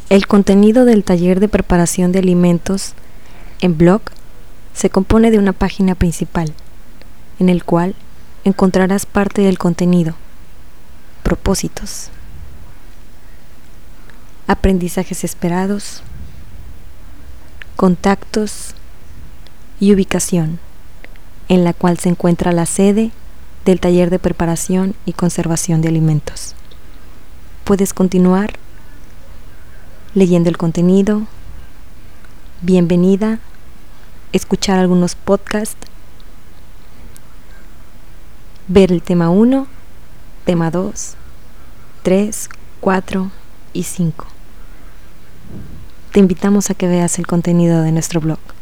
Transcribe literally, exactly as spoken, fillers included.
El contenido del taller de preparación de alimentos en blog se compone de una página principal, en el cual encontrarás parte del contenido, propósitos, aprendizajes esperados, contactos y ubicación, en la cual se encuentra la sede del taller de preparación y conservación de alimentos. Puedes continuar leyendo el contenido, bienvenida, escuchar algunos podcasts, ver el tema uno, tema dos, tres, cuatro y cinco. Te invitamos a que veas el contenido de nuestro blog.